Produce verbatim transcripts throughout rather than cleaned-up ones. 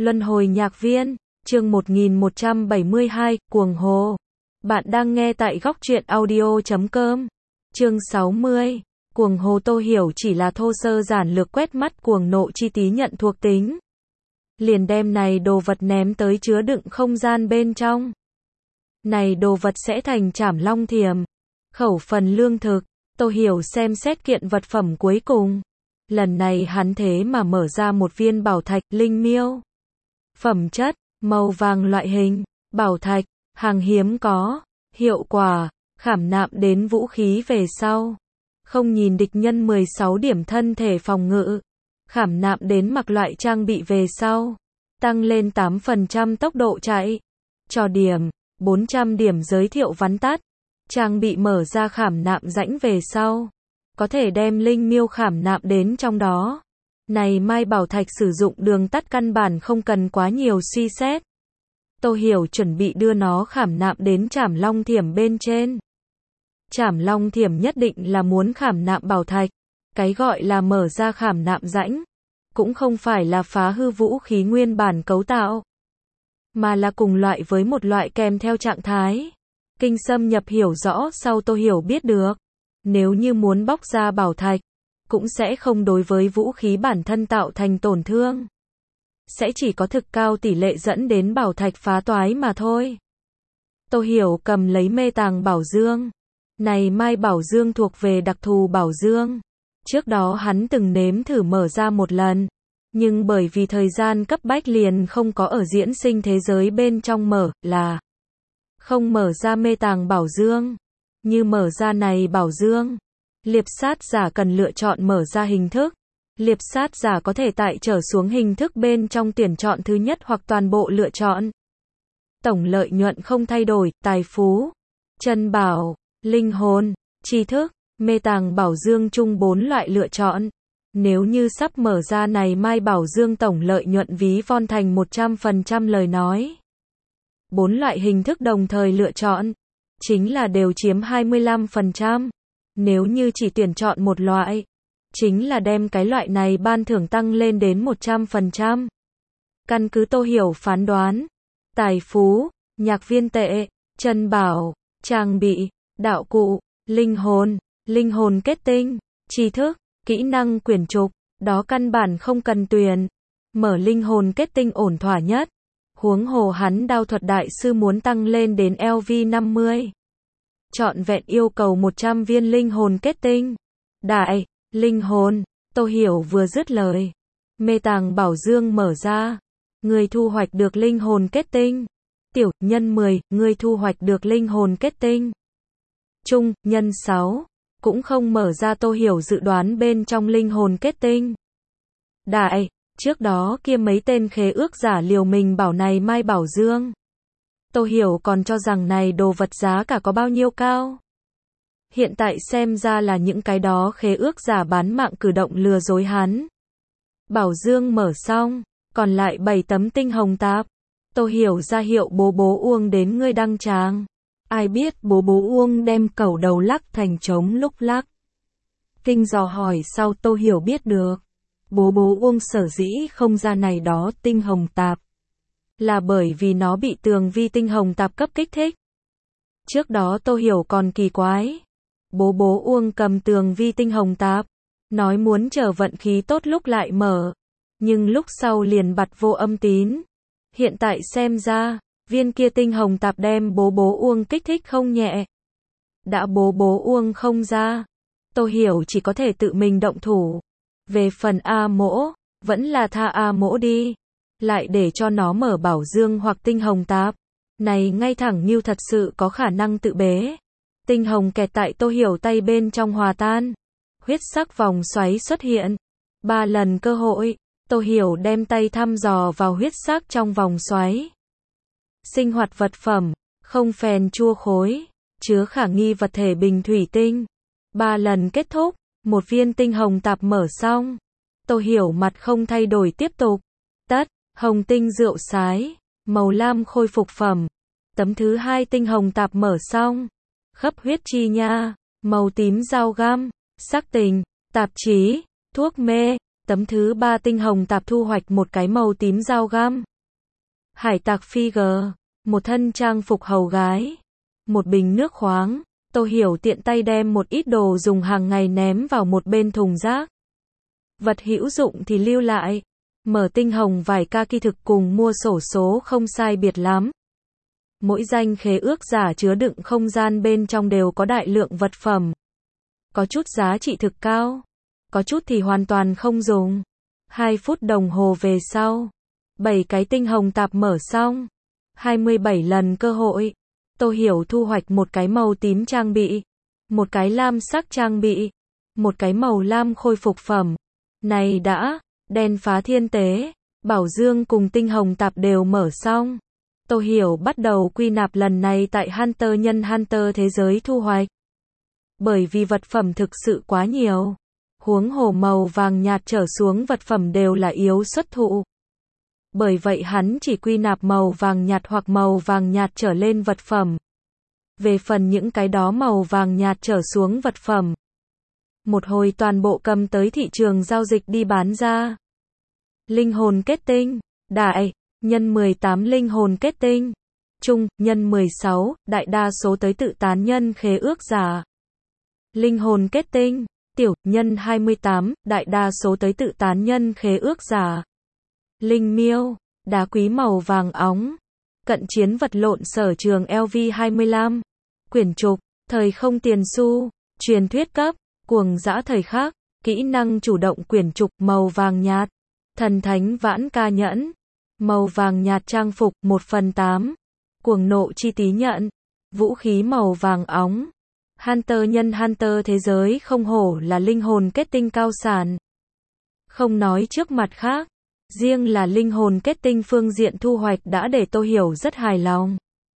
Luân hồi nhạc viên, chương một nghìn một trăm bảy mươi hai, Cuồng Hồ. Bạn đang nghe tại góc truyện audio chấm com. Chương sáu mươi. Cuồng Hồ. Tô Hiểu chỉ là thô sơ giản lược quét mắt cuồng nộ chi tí nhận thuộc tính. Liền đem này đồ vật ném tới chứa đựng không gian bên trong. Này đồ vật sẽ thành Trảm Long Thiềm. Khẩu phần lương thực. Tô Hiểu xem xét kiện vật phẩm cuối cùng. Lần này hắn thế mà mở ra một viên bảo thạch linh miêu. Phẩm chất, màu vàng loại hình, bảo thạch, hàng hiếm có, hiệu quả, khảm nạm đến vũ khí về sau. Không nhìn địch nhân mười sáu điểm thân thể phòng ngự. Khảm nạm đến mặc loại trang bị về sau. Tăng lên tám phần trăm tốc độ chạy. Cho điểm, bốn trăm điểm giới thiệu vắn tắt. Trang bị mở ra khảm nạm rãnh về sau. Có thể đem linh miêu khảm nạm đến trong đó. Này mai bảo thạch sử dụng đường tắt căn bản không cần quá nhiều suy xét. Tô Hiểu chuẩn bị đưa nó khảm nạm đến Trảm Long Thiểm bên trên. Trảm Long Thiểm nhất định là muốn khảm nạm bảo thạch. Cái gọi là mở ra khảm nạm rãnh, cũng không phải là phá hư vũ khí nguyên bản cấu tạo, mà là cùng loại với một loại kèm theo trạng thái. Kinh xâm nhập hiểu rõ sau Tô Hiểu biết được. Nếu như muốn bóc ra bảo thạch, cũng sẽ không đối với vũ khí bản thân tạo thành tổn thương. Sẽ chỉ có thực cao tỷ lệ dẫn đến bảo thạch phá toái mà thôi. Tô Hiểu cầm lấy mê tàng bảo dương. Này mai bảo dương thuộc về đặc thù bảo dương. Trước đó hắn từng nếm thử mở ra một lần. Nhưng bởi vì thời gian cấp bách liền không có ở diễn sinh thế giới bên trong mở, là không mở ra mê tàng bảo dương. Như mở ra này bảo dương, liệp sát giả cần lựa chọn mở ra hình thức. Liệp sát giả có thể tại trở xuống hình thức bên trong tuyển chọn thứ nhất hoặc toàn bộ lựa chọn. Tổng lợi nhuận không thay đổi, tài phú, chân bảo, linh hồn, tri thức, mê tàng bảo dương chung bốn loại lựa chọn. Nếu như sắp mở ra này mai bảo dương tổng lợi nhuận ví von thành một trăm phần trăm lời nói. Bốn loại hình thức đồng thời lựa chọn, chính là đều chiếm hai mươi lăm phần trăm. Nếu như chỉ tuyển chọn một loại, chính là đem cái loại này ban thưởng tăng lên đến một trăm phần trăm. Căn cứ Tô Hiểu phán đoán, tài phú, nhạc viên tệ, chân bảo, trang bị, đạo cụ, linh hồn, linh hồn kết tinh, tri thức, kỹ năng quyển trục, đó căn bản không cần tuyển. Mở linh hồn kết tinh ổn thỏa nhất. Huống hồ hắn đao thuật đại sư muốn tăng lên đến L V năm mươi. Trọn vẹn yêu cầu một trăm viên linh hồn kết tinh. Đại, linh hồn, Tô Hiểu vừa dứt lời. Mê tàng bảo dương mở ra. Người thu hoạch được linh hồn kết tinh. Tiểu, nhân mười, người thu hoạch được linh hồn kết tinh. Trung, nhân sáu. Cũng không mở ra Tô Hiểu dự đoán bên trong linh hồn kết tinh. Đại, trước đó kia mấy tên khế ước giả liều mình bảo này mai bảo dương. Tô Hiểu còn cho rằng này đồ vật giá cả có bao nhiêu cao. Hiện tại xem ra là những cái đó khế ước giả bán mạng cử động lừa dối hắn. Bảo dương mở xong, còn lại bảy tấm tinh hồng tạp. Tô Hiểu ra hiệu bố bố Uông đến ngươi đăng tràng. Ai biết bố bố Uông đem cẩu đầu lắc thành trống lúc lắc. Kinh dò hỏi sau Tô Hiểu biết được. Bố bố Uông sở dĩ không ra này đó tinh hồng tạp. Là bởi vì nó bị tường vi tinh hồng tạp cấp kích thích. Trước đó Tô Hiểu còn kỳ quái. Bố bố Uông cầm tường vi tinh hồng tạp. Nói muốn chờ vận khí tốt lúc lại mở. Nhưng lúc sau liền bặt vô âm tín. Hiện tại xem ra, viên kia tinh hồng tạp đem bố bố Uông kích thích không nhẹ. Đã bố bố Uông không ra. Tô Hiểu chỉ có thể tự mình động thủ. Về phần A mỗ, vẫn là tha A mỗ đi. Lại để cho nó mở bảo dương hoặc tinh hồng tạp. Này ngay thẳng như thật sự có khả năng tự bế. Tinh hồng kẹt tại Tô Hiểu tay bên trong hòa tan. Huyết sắc vòng xoáy xuất hiện. Ba lần cơ hội, Tô Hiểu đem tay thăm dò vào huyết sắc trong vòng xoáy. Sinh hoạt vật phẩm, không phèn chua khối, chứa khả nghi vật thể bình thủy tinh. Ba lần kết thúc, một viên tinh hồng tạp mở xong. Tô Hiểu mặt không thay đổi tiếp tục. Tất, hồng tinh rượu sái, màu lam khôi phục phẩm. Tấm thứ hai tinh hồng tạp mở xong. Khắp huyết chi nha, màu tím dao găm, sắc tình, tạp chí, thuốc mê. Tấm thứ ba tinh hồng tạp thu hoạch một cái màu tím dao găm. Hải tặc phi gờ, một thân trang phục hầu gái, một bình nước khoáng. Tô Hiểu tiện tay đem một ít đồ dùng hàng ngày ném vào một bên thùng rác. Vật hữu dụng thì lưu lại. Mở tinh hồng vải kaki thực cùng mua sổ số không sai biệt lắm. Mỗi danh khế ước giả chứa đựng không gian bên trong đều có đại lượng vật phẩm. Có chút giá trị thực cao, có chút thì hoàn toàn không dùng. Hai phút đồng hồ về sau, bảy cái tinh hồng tạp mở xong. hai mươi bảy lần cơ hội. Tô Hiểu thu hoạch một cái màu tím trang bị, một cái lam sắc trang bị, một cái màu lam khôi phục phẩm. Này đã, đen phá thiên tế, bảo dương cùng tinh hồng tạp đều mở xong. Tô Hiểu bắt đầu quy nạp lần này tại Hunter nhân Hunter thế giới thu hoạch. Bởi vì vật phẩm thực sự quá nhiều. Huống hồ màu vàng nhạt trở xuống vật phẩm đều là yếu xuất thụ. Bởi vậy hắn chỉ quy nạp màu vàng nhạt hoặc màu vàng nhạt trở lên vật phẩm. Về phần những cái đó màu vàng nhạt trở xuống vật phẩm, một hồi toàn bộ cầm tới thị trường giao dịch đi bán ra. Linh hồn kết tinh, đại, nhân mười tám linh hồn kết tinh, trung, nhân mười sáu, đại đa số tới tự tán nhân khế ước giả. Linh hồn kết tinh, tiểu, nhân hai mươi tám, đại đa số tới tự tán nhân khế ước giả. Linh miêu, đá quý màu vàng óng, cận chiến vật lộn sở trường L V hai mươi lăm, quyển trục, thời không tiền xu, truyền thuyết cấp, cuồng dã thời khắc, kỹ năng chủ động quyển trục màu vàng nhạt, thần thánh vãn ca nhẫn, màu vàng nhạt trang phục một phần tám, cuồng nộ chi tí nhận, vũ khí màu vàng óng. Hunter nhân Hunter thế giới không hổ là linh hồn kết tinh cao sản. Không nói trước mặt khác, riêng là linh hồn kết tinh phương diện thu hoạch đã để Tô Hiểu rất hài lòng.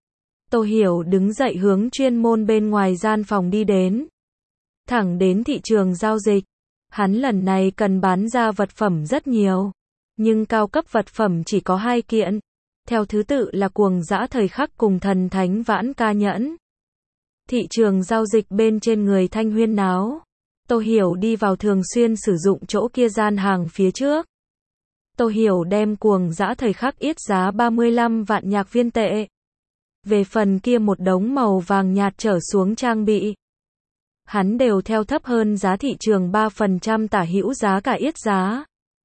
Tô Hiểu đứng dậy hướng chuyên môn bên ngoài gian phòng đi đến. Thẳng đến thị trường giao dịch. Hắn lần này cần bán ra vật phẩm rất nhiều. Nhưng cao cấp vật phẩm chỉ có hai kiện. Theo thứ tự là cuồng dã thời khắc cùng thần thánh vãn ca nhẫn. Thị trường giao dịch bên trên người thanh huyên náo. Tô Hiểu đi vào thường xuyên sử dụng chỗ kia gian hàng phía trước. Tô Hiểu đem cuồng dã thời khắc yết giá ba mươi lăm vạn nhạc viên tệ. Về phần kia một đống màu vàng nhạt trở xuống trang bị, hắn đều theo thấp hơn giá thị trường ba phần trăm tả hữu giá cả yết giá.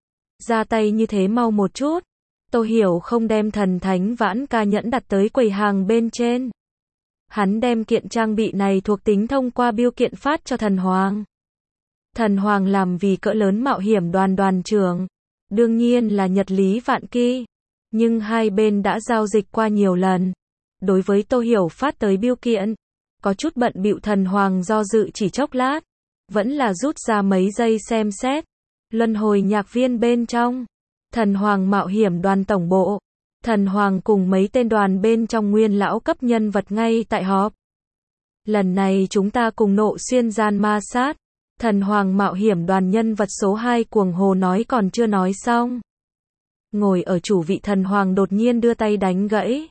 Ra tay như thế mau một chút. Tô Hiểu không đem thần thánh vãn ca nhẫn đặt tới quầy hàng bên trên. Hắn đem kiện trang bị này thuộc tính thông qua bưu kiện phát cho thần hoàng. Thần hoàng làm vì cỡ lớn mạo hiểm đoàn đoàn trưởng. Đương nhiên là Nhật Lý Vạn Kỳ. Nhưng hai bên đã giao dịch qua nhiều lần. Đối với Tô Hiểu phát tới bưu kiện, có chút bận bịu thần hoàng do dự chỉ chốc lát. Vẫn là rút ra mấy giây xem xét. Luân hồi nhạc viên bên trong. Thần hoàng mạo hiểm đoàn tổng bộ. Thần hoàng cùng mấy tên đoàn bên trong nguyên lão cấp nhân vật ngay tại họp. Lần này chúng ta cùng nộ xuyên gian ma sát. Thần hoàng mạo hiểm đoàn nhân vật số hai cuồng hồ nói còn chưa nói xong. Ngồi ở chủ vị thần hoàng đột nhiên đưa tay đánh gãy.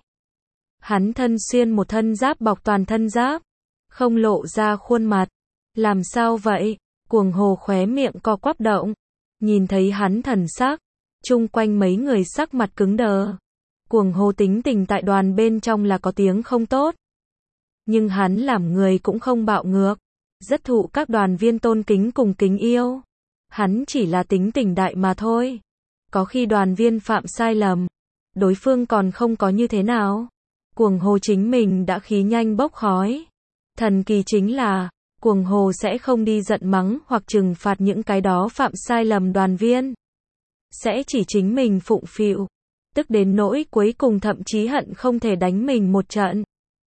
Hắn thân xuyên một thân giáp bọc toàn thân giáp. Không lộ ra khuôn mặt. Làm sao vậy? Cuồng hồ khóe miệng co quắp động. Nhìn thấy hắn thần sắc. Chung quanh mấy người sắc mặt cứng đờ. Cuồng hồ tính tình tại đoàn bên trong là có tiếng không tốt. Nhưng hắn làm người cũng không bạo ngược. Rất thụ các đoàn viên tôn kính cùng kính yêu. Hắn chỉ là tính tình đại mà thôi. Có khi đoàn viên phạm sai lầm. Đối phương còn không có như thế nào. Cuồng hồ chính mình đã khí nhanh bốc khói. Thần kỳ chính là, cuồng hồ sẽ không đi giận mắng hoặc trừng phạt những cái đó phạm sai lầm đoàn viên. Sẽ chỉ chính mình phụng phịu. Tức đến nỗi cuối cùng thậm chí hận không thể đánh mình một trận.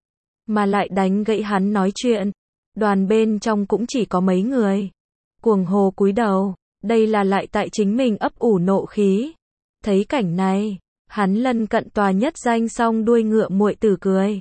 Mà lại đánh gãy hắn nói chuyện. Đoàn bên trong cũng chỉ có mấy người. Cuồng hồ cúi đầu, đây là lại tại chính mình ấp ủ nộ khí. Thấy cảnh này, hắn lân cận tòa nhất danh song đuôi ngựa muội tử cười.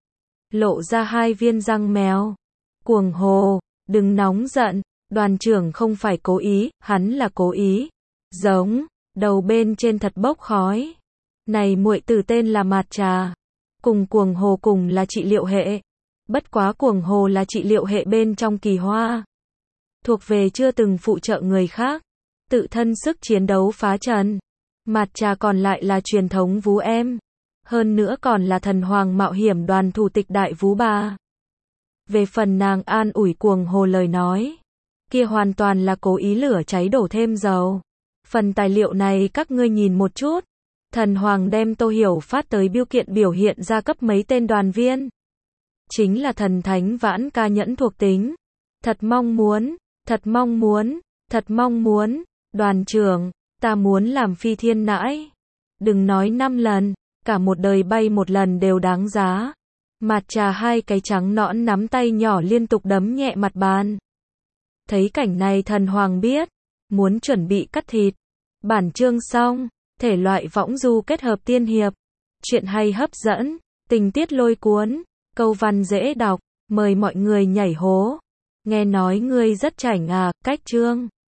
Lộ ra hai viên răng mèo. Cuồng hồ, đừng nóng giận, đoàn trưởng không phải cố ý, hắn là cố ý. Giống, đầu bên trên thật bốc khói. Này muội tử tên là Mạt Trà. Cùng cuồng hồ cùng là trị liệu hệ. Bất quá cuồng hồ là trị liệu hệ bên trong kỳ hoa. Thuộc về chưa từng phụ trợ người khác. Tự thân sức chiến đấu phá trần. Mạt Trà còn lại là truyền thống vú em. hơn nữa còn là thần hoàng mạo hiểm đoàn thủ tịch Đại Vú Bà. Về phần nàng an ủi Cuồng Hồ lời nói, kia hoàn toàn là cố ý lửa cháy đổ thêm dầu. Phần tài liệu này các ngươi nhìn một chút. Thần hoàng đem Tô Hiểu phát tới biêu kiện biểu hiện ra cấp mấy tên đoàn viên. Chính là thần thánh vãn ca nhẫn thuộc tính. Thật mong muốn, thật mong muốn, thật mong muốn, đoàn trưởng, ta muốn làm phi thiên nãi. Đừng nói năm lần, cả một đời bay một lần đều đáng giá. Mạt Trà hai cái trắng nõn nắm tay nhỏ liên tục đấm nhẹ mặt bàn. Thấy cảnh này thần hoàng biết, muốn chuẩn bị cắt thịt. Bản chương xong, thể loại võng du kết hợp tiên hiệp. Chuyện hay hấp dẫn, tình tiết lôi cuốn, câu văn dễ đọc, mời mọi người nhảy hố. Nghe nói ngươi rất chảnh à, cách chương.